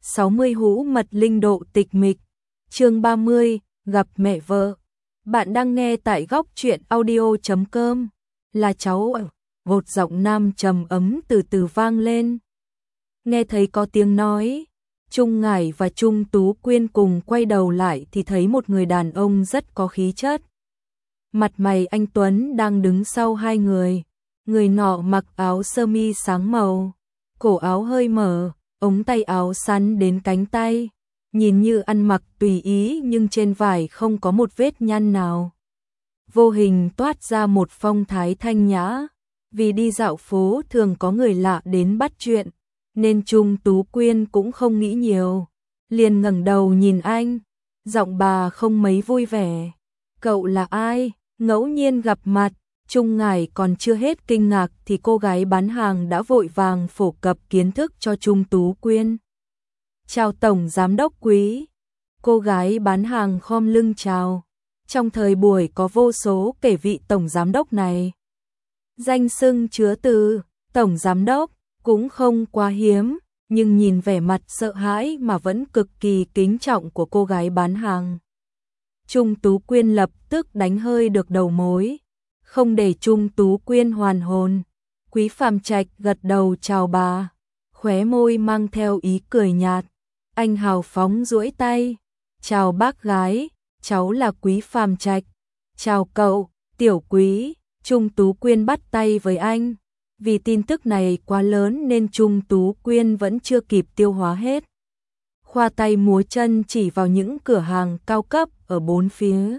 60 hũ mật linh độ tịch mịch. Chương 30, gặp mẹ vợ. Bạn đang nghe tại góc truyện audio.com. Là cháu ở. Vột giọng nam trầm ấm từ từ vang lên. Nghe thấy có tiếng nói, Trung Ngải và Trung Tú Quyên cùng quay đầu lại thì thấy một người đàn ông rất có khí chất. Mặt mày anh tuấn đang đứng sau hai người. Người nọ mặc áo sơ mi sáng màu, cổ áo hơi mở, ống tay áo sắn đến cánh tay, nhìn như ăn mặc tùy ý nhưng trên vải không có một vết nhăn nào. Vô hình toát ra một phong thái thanh nhã, vì đi dạo phố thường có người lạ đến bắt chuyện, nên Trung Tú Quyên cũng không nghĩ nhiều, liền ngẩng đầu nhìn anh, giọng bà không mấy vui vẻ. Cậu là ai? Ngẫu nhiên gặp mặt. Trung Ngải còn chưa hết kinh ngạc thì cô gái bán hàng đã vội vàng phổ cập kiến thức cho Trung Tú Quyên. Chào Tổng Giám đốc Quý. Cô gái bán hàng khom lưng chào. Trong thời buổi có vô số kể vị Tổng Giám đốc này. Danh xưng chứa từ Tổng Giám đốc cũng không quá hiếm, nhưng nhìn vẻ mặt sợ hãi mà vẫn cực kỳ kính trọng của cô gái bán hàng, Trung Tú Quyên lập tức đánh hơi được đầu mối. Không để Trung Tú Quyên hoàn hồn, Quý Phàm Trạch gật đầu chào bà, khóe môi mang theo ý cười nhạt. Anh hào phóng duỗi tay, chào bác gái, cháu là Quý Phàm Trạch. Chào cậu, Tiểu Quý. Trung Tú Quyên bắt tay với anh, vì tin tức này quá lớn nên Trung Tú Quyên vẫn chưa kịp tiêu hóa hết. Khoa tay múa chân chỉ vào những cửa hàng cao cấp ở bốn phía,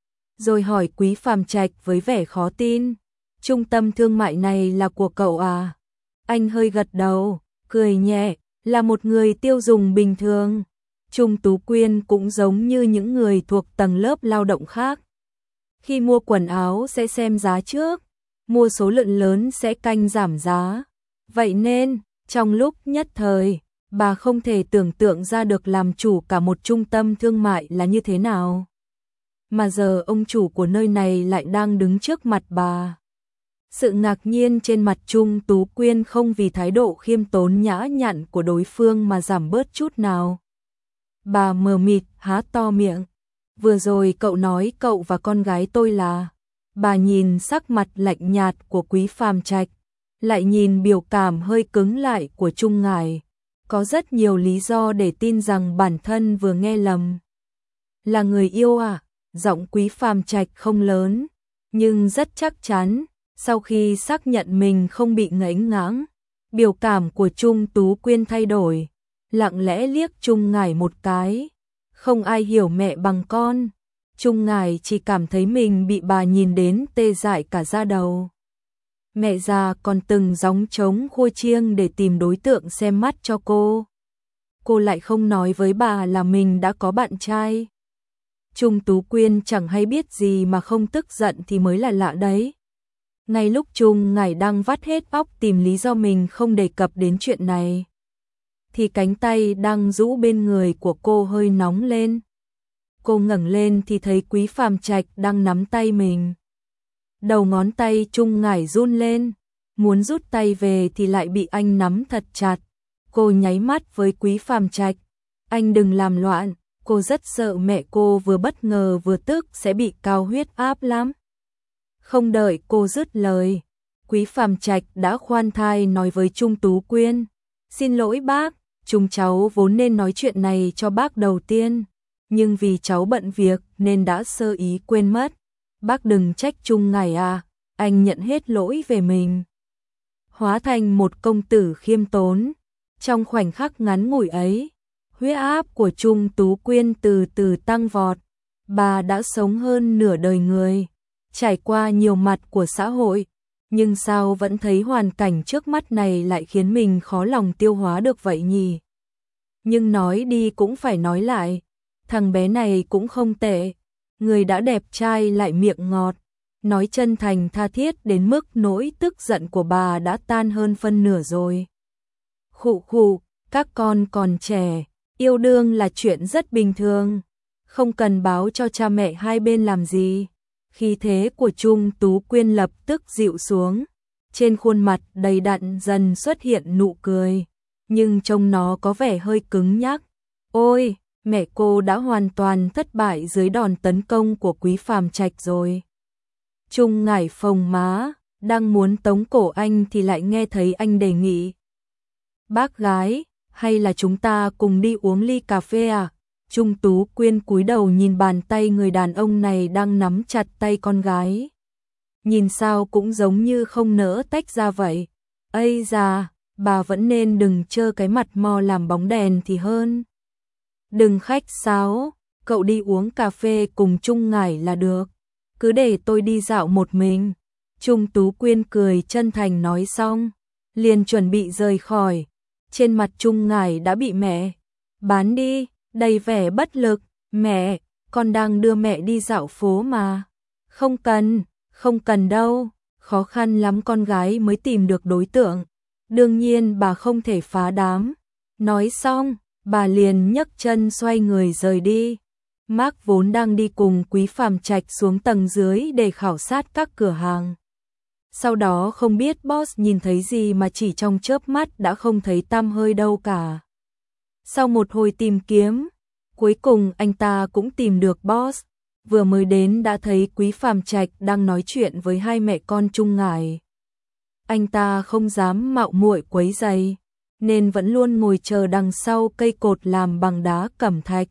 rồi hỏi Quý Phàm Trạch với vẻ khó tin. Trung tâm thương mại này là của cậu à? Anh hơi gật đầu, cười nhẹ, là một người tiêu dùng bình thường. Trung Tú Quyên cũng giống như những người thuộc tầng lớp lao động khác. Khi mua quần áo sẽ xem giá trước, mua số lượng lớn sẽ canh giảm giá. Vậy nên, trong lúc nhất thời, bà không thể tưởng tượng ra được làm chủ cả một trung tâm thương mại là như thế nào. Mà giờ ông chủ của nơi này lại đang đứng trước mặt bà. Sự ngạc nhiên trên mặt Trung Tú Quyên không vì thái độ khiêm tốn nhã nhặn của đối phương mà giảm bớt chút nào. Bà mờ mịt há to miệng. Vừa rồi cậu nói cậu và con gái tôi là... Bà nhìn sắc mặt lạnh nhạt của Quý Phàm Trạch, lại nhìn biểu cảm hơi cứng lại của Trung Ngải. Có rất nhiều lý do để tin rằng bản thân vừa nghe lầm. Là người yêu à? Giọng Quý Phàm Trạch không lớn, nhưng rất chắc chắn. Sau khi xác nhận mình không bị ngẫy ngãng, biểu cảm của Trung Tú Quyên thay đổi, lặng lẽ liếc Trung Ngải một cái. Không ai hiểu mẹ bằng con. Trung Ngải chỉ cảm thấy mình bị bà nhìn đến tê dại cả da đầu. Mẹ già còn từng gióng trống khua chiêng để tìm đối tượng xem mắt cho cô. Cô lại không nói với bà là mình đã có bạn trai. Trung Tú Quyên chẳng hay biết gì mà không tức giận thì mới là lạ đấy. Ngay lúc Trung Ngải đang vắt hết óc tìm lý do mình không đề cập đến chuyện này, thì cánh tay đang rũ bên người của cô hơi nóng lên. Cô ngẩng lên thì thấy Quý Phàm Trạch đang nắm tay mình. Đầu ngón tay Trung Ngải run lên, muốn rút tay về thì lại bị anh nắm thật chặt. Cô nháy mắt với Quý Phàm Trạch. Anh đừng làm loạn, cô rất sợ mẹ cô vừa bất ngờ vừa tức sẽ bị cao huyết áp lắm. Không đợi cô dứt lời, Quý Phàm Trạch đã khoan thai nói với Trung Tú Quyên. Xin lỗi bác, chúng cháu vốn nên nói chuyện này cho bác đầu tiên, nhưng vì cháu bận việc nên đã sơ ý quên mất. Bác đừng trách Trung Ngải à, anh nhận hết lỗi về mình. Hóa thành một công tử khiêm tốn. Trong khoảnh khắc ngắn ngủi ấy, huyết áp của Trung Tú Quyên từ từ tăng vọt. Bà đã sống hơn nửa đời người, trải qua nhiều mặt của xã hội, nhưng sao vẫn thấy hoàn cảnh trước mắt này lại khiến mình khó lòng tiêu hóa được vậy nhỉ? Nhưng nói đi cũng phải nói lại, thằng bé này cũng không tệ, người đã đẹp trai lại miệng ngọt, nói chân thành tha thiết đến mức nỗi tức giận của bà đã tan hơn phân nửa rồi. Khụ khụ, các con còn trẻ, yêu đương là chuyện rất bình thường, không cần báo cho cha mẹ hai bên làm gì. Khí thế của Trung Tú Quyên lập tức dịu xuống, trên khuôn mặt đầy đặn dần xuất hiện nụ cười. nhưng trông nó có vẻ hơi cứng nhắc. Ôi, mẹ cô đã hoàn toàn thất bại dưới đòn tấn công của Quý Phàm Trạch rồi. Trung Ngải phồng má, đang muốn tống cổ anh thì lại nghe thấy anh đề nghị. Bác gái, hay là chúng ta cùng đi uống ly cà phê à? Trung Tú Quyên cúi đầu nhìn bàn tay người đàn ông này đang nắm chặt tay con gái. Nhìn sao cũng giống như không nỡ tách ra vậy. Ây da, bà vẫn nên đừng trơ cái mặt mò làm bóng đèn thì hơn. Đừng khách sáo, cậu đi uống cà phê cùng Trung Ngải là được. Cứ để tôi đi dạo một mình. Trung Tú Quyên cười chân thành nói xong, liền chuẩn bị rời khỏi. Trên mặt Trung Ngải đã bị mẹ bán đi, đầy vẻ bất lực. Mẹ, con đang đưa mẹ đi dạo phố mà. Không cần đâu, khó khăn lắm con gái mới tìm được đối tượng. Đương nhiên bà không thể phá đám. Nói xong, bà liền nhấc chân xoay người rời đi. Mark vốn đang đi cùng Quý Phàm Trạch xuống tầng dưới để khảo sát các cửa hàng. Sau đó không biết boss nhìn thấy gì mà chỉ trong chớp mắt đã không thấy tăm hơi đâu cả. Sau một hồi tìm kiếm, cuối cùng anh ta cũng tìm được boss. Vừa mới đến đã thấy Quý Phàm Trạch đang nói chuyện với hai mẹ con Trung Ngải. Anh ta không dám mạo muội quấy rầy, nên vẫn luôn ngồi chờ đằng sau cây cột làm bằng đá cẩm thạch.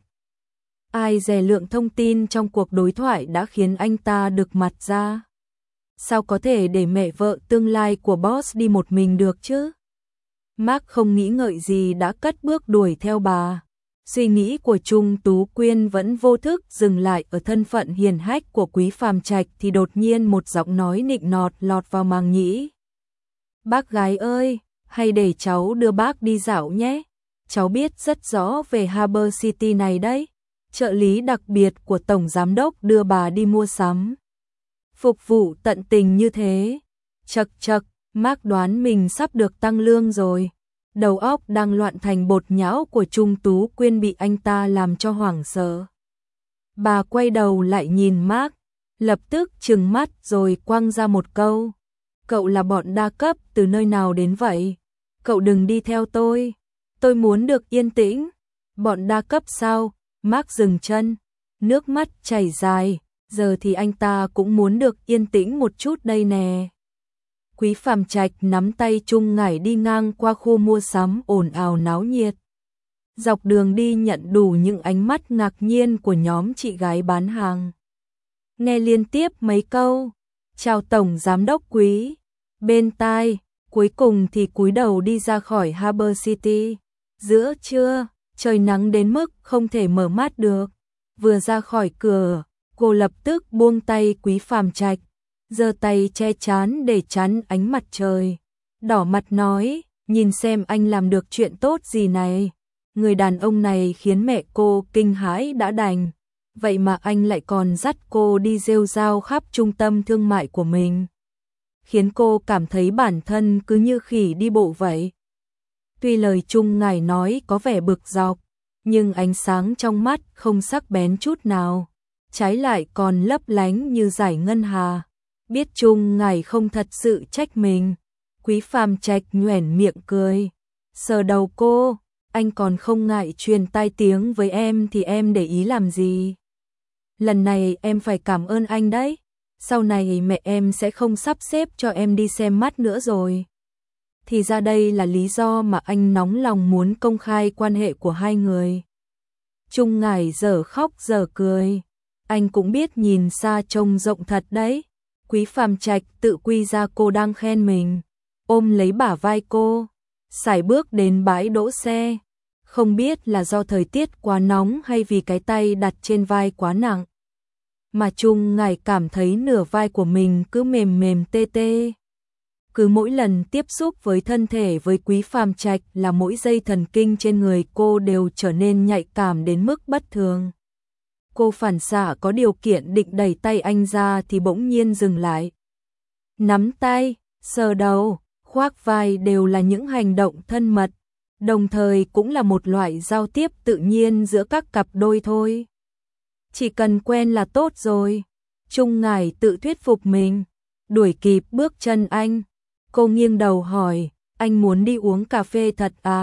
Ai dè lượng thông tin trong cuộc đối thoại đã khiến anh ta đực mặt ra. Sao có thể để mẹ vợ tương lai của boss đi một mình được chứ? Mark không nghĩ ngợi gì đã cất bước đuổi theo bà. Suy nghĩ của Trung Tú Quyên vẫn vô thức dừng lại ở thân phận hiền hách của Quý Phàm Trạch thì đột nhiên một giọng nói nịnh nọt lọt vào màng nhĩ. Bác gái ơi, hay để cháu đưa bác đi dạo nhé. Cháu biết rất rõ về Harbor City này đấy. Trợ lý đặc biệt của Tổng Giám đốc đưa bà đi mua sắm. Phục vụ tận tình như thế. Chậc chậc, Mark đoán mình sắp được tăng lương rồi. Đầu óc đang loạn thành bột nhão của Trung Tú Quyên bị anh ta làm cho hoảng sợ. Bà quay đầu lại nhìn Mark, lập tức trừng mắt rồi quăng ra một câu. Cậu là bọn đa cấp từ nơi nào đến vậy? Cậu đừng đi theo tôi muốn được yên tĩnh. Bọn đa cấp sao? Mark dừng chân, nước mắt chảy dài, giờ thì anh ta cũng muốn được yên tĩnh một chút đây nè. Quý Phàm Trạch nắm tay Trung Ngải đi ngang qua khu mua sắm ồn ào náo nhiệt. Dọc đường đi nhận đủ những ánh mắt ngạc nhiên của nhóm chị gái bán hàng. Nghe liên tiếp mấy câu, chào Tổng Giám đốc Quý, bên tai, cuối cùng thì cúi đầu đi ra khỏi Harbor City. Giữa trưa, trời nắng đến mức không thể mở mắt được. Vừa ra khỏi cửa, cô lập tức buông tay Quý Phàm Trạch, giơ tay che trán để chắn ánh mặt trời. Đỏ mặt nói, nhìn xem anh làm được chuyện tốt gì này. Người đàn ông này khiến mẹ cô kinh hãi đã đành. Vậy mà anh lại còn dắt cô đi rêu rao khắp trung tâm thương mại của mình. Khiến cô cảm thấy bản thân cứ như khỉ đi bộ vậy. Tuy lời Trung Ngải nói có vẻ bực dọc, nhưng ánh sáng trong mắt không sắc bén chút nào. Trái lại còn lấp lánh như dải ngân hà. Biết Trung Ngải không thật sự trách mình. Quý Phàm Trạch nhoẻn miệng cười. Sờ đầu cô, anh còn không ngại truyền tai tiếng với em thì em để ý làm gì. Lần này em phải cảm ơn anh đấy. Sau này mẹ em sẽ không sắp xếp cho em đi xem mắt nữa rồi. Thì ra đây là lý do mà anh nóng lòng muốn công khai quan hệ của hai người. Trung Ngải dở khóc dở cười. Anh cũng biết nhìn xa trông rộng thật đấy. Quý Phàm Trạch tự quy ra cô đang khen mình. Ôm lấy bả vai cô, sải bước đến bãi đỗ xe. Không biết là do thời tiết quá nóng hay vì cái tay đặt trên vai quá nặng. Mà Trung Ngải cảm thấy nửa vai của mình cứ mềm mềm tê tê. Cứ mỗi lần tiếp xúc với thân thể với Quý Phàm Trạch là mỗi dây thần kinh trên người cô đều trở nên nhạy cảm đến mức bất thường. Cô phản xạ có điều kiện định đẩy tay anh ra thì bỗng nhiên dừng lại. Nắm tay, sờ đầu, khoác vai đều là những hành động thân mật, đồng thời cũng là một loại giao tiếp tự nhiên giữa các cặp đôi thôi. Chỉ cần quen là tốt rồi. Trung Ngải tự thuyết phục mình, đuổi kịp bước chân anh. Cô nghiêng đầu hỏi, anh muốn đi uống cà phê thật à?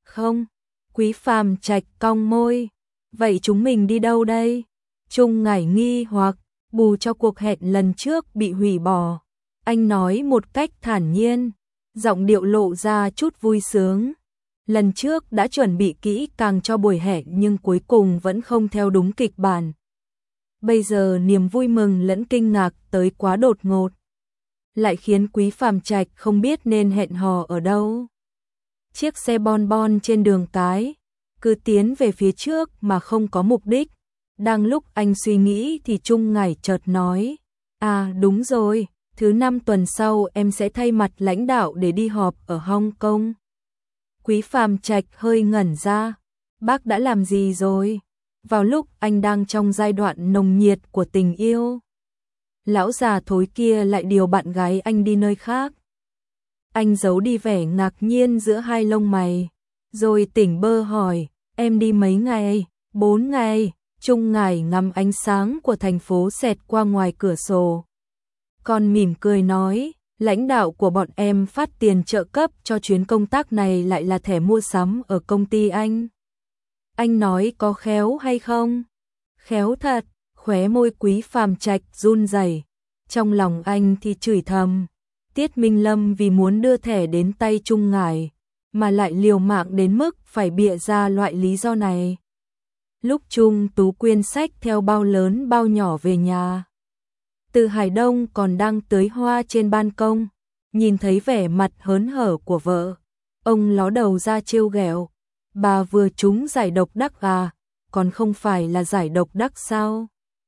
Không, Quý Phàm Trạch cong môi. Vậy chúng mình đi đâu đây? Trung Ngải nghi hoặc, bù cho cuộc hẹn lần trước bị hủy bỏ. Anh nói một cách thản nhiên, giọng điệu lộ ra chút vui sướng. Lần trước đã chuẩn bị kỹ càng cho buổi hẹn nhưng cuối cùng vẫn không theo đúng kịch bản. Bây giờ niềm vui mừng lẫn kinh ngạc tới quá đột ngột, lại khiến Quý Phàm Trạch không biết nên hẹn hò ở đâu. Chiếc xe bon bon trên đường cái cứ tiến về phía trước mà không có mục đích. Đang lúc anh suy nghĩ thì Trung Ngải chợt nói: "À đúng rồi, thứ 5 tuần sau em sẽ thay mặt lãnh đạo để đi họp ở Hong Kong." Quý Phàm Trạch hơi ngẩn ra. Bác đã làm gì rồi? Vào lúc anh đang trong giai đoạn nồng nhiệt của tình yêu, lão già thối kia lại điều bạn gái anh đi nơi khác. Anh giấu đi vẻ ngạc nhiên giữa hai lông mày, rồi tỉnh bơ hỏi: "Em đi mấy ngày?" "4 ngày." Trung Ngải ngắm ánh sáng của thành phố xẹt qua ngoài cửa sổ, còn mỉm cười nói: "Lãnh đạo của bọn em phát tiền trợ cấp cho chuyến công tác này lại là thẻ mua sắm ở công ty anh." Anh nói có khéo hay không? Khéo thật. Khóe môi Quý Phàm Trạch run rẩy. Trong lòng anh thì chửi thầm, Tiết Minh Lâm vì muốn đưa thẻ đến tay Trung Ngải mà lại liều mạng đến mức phải bịa ra loại lý do này. Lúc Trung Tú Quyên xách theo bao lớn bao nhỏ về nhà, Từ Hải Đông còn đang tưới hoa trên ban công, nhìn thấy vẻ mặt hớn hở của vợ, ông ló đầu ra trêu ghẹo: "Bà vừa trúng giải độc đắc à, còn không phải là giải độc đắc sao?"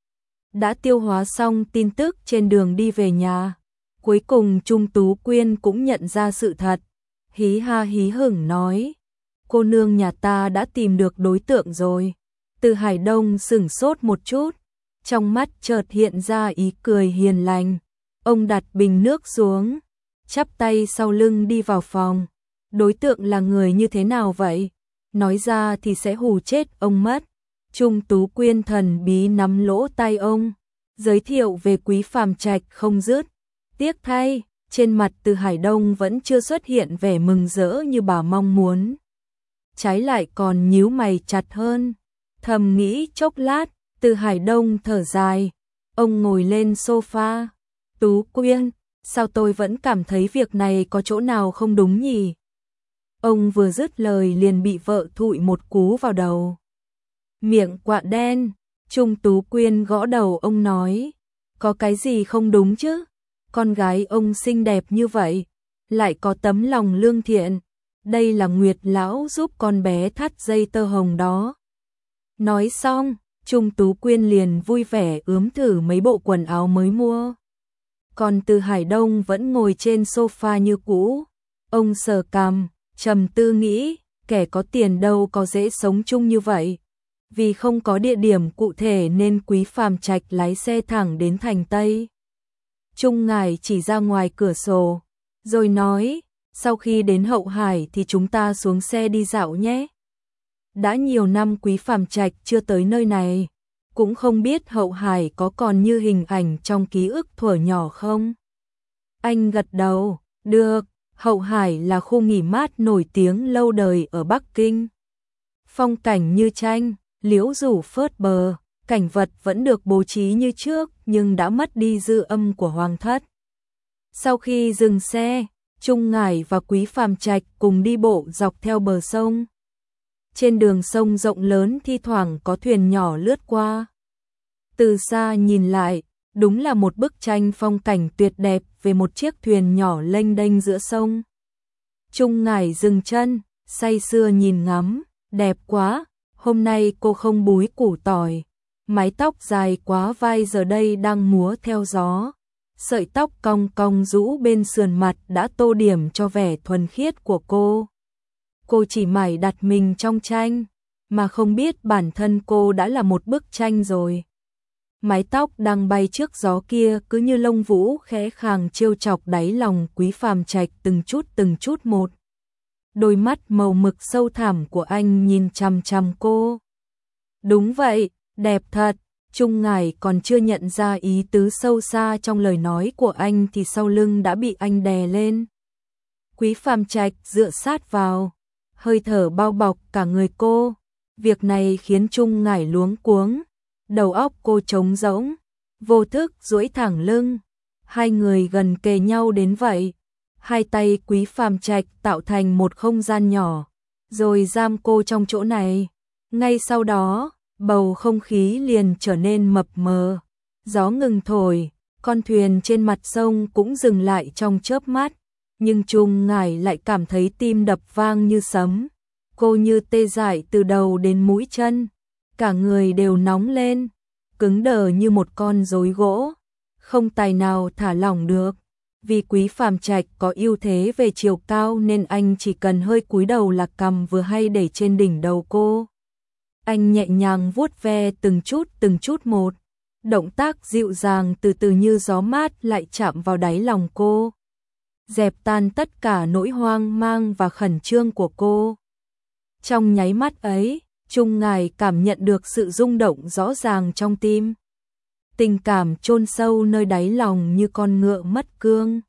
Đã tiêu hóa xong tin tức trên đường đi về nhà, cuối cùng Trung Tú Quyên cũng nhận ra sự thật, hí ha hí hửng nói: "Cô nương nhà ta đã tìm được đối tượng rồi." Từ Hải Đông sửng sốt một chút, trong mắt chợt hiện ra ý cười hiền lành. Ông đặt bình nước xuống, chắp tay sau lưng đi vào phòng. "Đối tượng là người như thế nào vậy? Nói ra thì sẽ hù chết ông mất." Trung Tú Quyên thần bí nắm lỗ tai ông, giới thiệu về Quý Phàm Trạch không dứt. Tiếc thay, trên mặt Từ Hải Đông vẫn chưa xuất hiện vẻ mừng rỡ như bà mong muốn. Trái lại còn nhíu mày chặt hơn. Thầm nghĩ chốc lát, Từ Hải Đông thở dài. Ông ngồi lên sofa. "Tú Quyên, sao tôi vẫn cảm thấy việc này có chỗ nào không đúng nhỉ?" Ông vừa dứt lời liền bị vợ thụi một cú vào đầu. "Miệng quạ đen." Trung Tú Quyên gõ đầu ông nói: "Có cái gì không đúng chứ? Con gái ông xinh đẹp như vậy, lại có tấm lòng lương thiện. Đây là Nguyệt lão giúp con bé thắt dây tơ hồng đó." Nói xong, Trung Tú Quyên liền vui vẻ ướm thử mấy bộ quần áo mới mua. Còn Từ Hải Đông vẫn ngồi trên sofa như cũ. Ông sờ cằm, trầm tư nghĩ, kẻ có tiền đâu có dễ sống chung như vậy. Vì không có địa điểm cụ thể nên Quý Phàm Trạch lái xe thẳng đến thành Tây. Trung Ngải chỉ ra ngoài cửa sổ, rồi nói: "Sau khi đến Hậu Hải thì chúng ta xuống xe đi dạo nhé." Đã nhiều năm Quý Phàm Trạch chưa tới nơi này, cũng không biết Hậu Hải có còn như hình ảnh trong ký ức thuở nhỏ không. Anh gật đầu, được. Hậu Hải là khu nghỉ mát nổi tiếng lâu đời ở Bắc Kinh. Phong cảnh như tranh, liễu rủ phớt bờ, cảnh vật vẫn được bố trí như trước nhưng đã mất đi dư âm của hoàng thất. Sau khi dừng xe, Trung Ngải và Quý Phàm Trạch cùng đi bộ dọc theo bờ sông. Trên đường sông rộng lớn thi thoảng có thuyền nhỏ lướt qua. Từ xa nhìn lại, đúng là một bức tranh phong cảnh tuyệt đẹp về một chiếc thuyền nhỏ lênh đênh giữa sông. Trung Ngải dừng chân, say sưa nhìn ngắm, đẹp quá, hôm nay cô không búi củ tỏi, mái tóc dài quá vai giờ đây đang múa theo gió, sợi tóc cong cong rũ bên sườn mặt đã tô điểm cho vẻ thuần khiết của cô. Cô chỉ mải đặt mình trong tranh, mà không biết bản thân cô đã là một bức tranh rồi. Mái tóc đang bay trước gió kia cứ như lông vũ khẽ khàng trêu chọc đáy lòng Quý Phàm Trạch từng chút một. Đôi mắt màu mực sâu thẳm của anh nhìn chằm chằm cô. Đúng vậy, đẹp thật. Trung Ngải còn chưa nhận ra ý tứ sâu xa trong lời nói của anh thì sau lưng đã bị anh đè lên. Quý Phàm Trạch dựa sát vào, hơi thở bao bọc cả người cô. Việc này khiến Trung Ngải luống cuống, đầu óc cô trống rỗng, vô thức duỗi thẳng lưng. Hai người gần kề nhau đến vậy, hai tay Quý Phàm Trạch tạo thành một không gian nhỏ, rồi giam cô trong chỗ này. Ngay sau đó, bầu không khí liền trở nên mập mờ. Gió ngừng thổi, con thuyền trên mặt sông cũng dừng lại trong chớp mắt, nhưng Trung Ngải lại cảm thấy tim đập vang như sấm. Cô như tê dại từ đầu đến mũi chân, cả người đều nóng lên, cứng đờ như một con rối gỗ, không tài nào thả lỏng được. Vì Quý Phàm Trạch có ưu thế về chiều cao nên anh chỉ cần hơi cúi đầu là cằm vừa hay để trên đỉnh đầu cô. Anh nhẹ nhàng vuốt ve từng chút một, động tác dịu dàng từ từ như gió mát lại chạm vào đáy lòng cô, dẹp tan tất cả nỗi hoang mang và khẩn trương của cô. Trong nháy mắt ấy, Trung Ngải cảm nhận được sự rung động rõ ràng trong tim. Tình cảm chôn sâu nơi đáy lòng như con ngựa mất cương,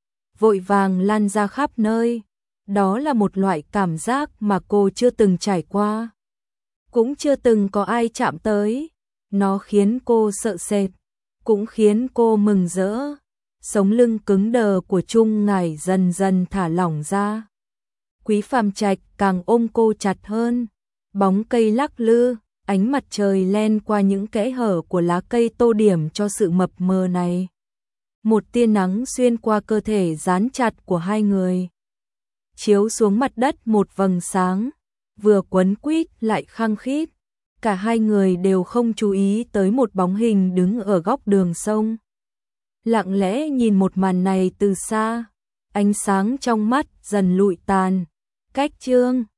vội vàng lan ra khắp nơi. Đó là một loại cảm giác mà cô chưa từng trải qua, cũng chưa từng có ai chạm tới. Nó khiến cô sợ sệt, cũng khiến cô mừng rỡ. Sống lưng cứng đờ của Trung Ngải dần dần thả lỏng ra. Quý Phàm Trạch càng ôm cô chặt hơn. Bóng cây lắc lư, ánh mặt trời len qua những kẽ hở của lá cây tô điểm cho sự mập mờ này. Một tia nắng xuyên qua cơ thể dán chặt của hai người, chiếu xuống mặt đất một vầng sáng, vừa quấn quýt lại khăng khít. Cả hai người đều không chú ý tới một bóng hình đứng ở góc đường sông, lặng lẽ nhìn một màn này từ xa. Ánh sáng trong mắt dần lụi tàn. Cách chương